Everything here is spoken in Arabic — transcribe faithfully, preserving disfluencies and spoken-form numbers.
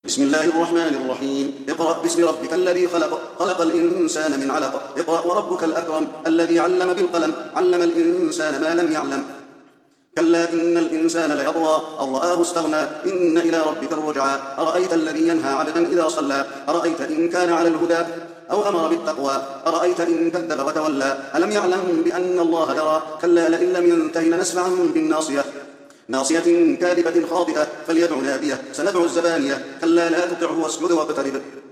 بسم الله الرحمن الرحيم. اقرأ باسم ربك الذي خلق خلق الإنسان من علق. اقرأ وربك الأكرم الذي علم بالقلم علم الإنسان ما لم يعلم. كلا إن الإنسان ليطغى أن رآه استغنى إن إلى ربك الرجعى. أرأيت الذي ينهى عبدا إذا صلى أرأيت إن كان على الهدى أو أمر بالتقوى أرأيت إن كذب وتولى ألم يعلم بأن الله يرى. كلا لئن لم ينته لنسفعا بالناصية ناصية كاذبة خاطئة فليدع ناديه سندع الزبانية. كلا لا تطعه واسجد واقترب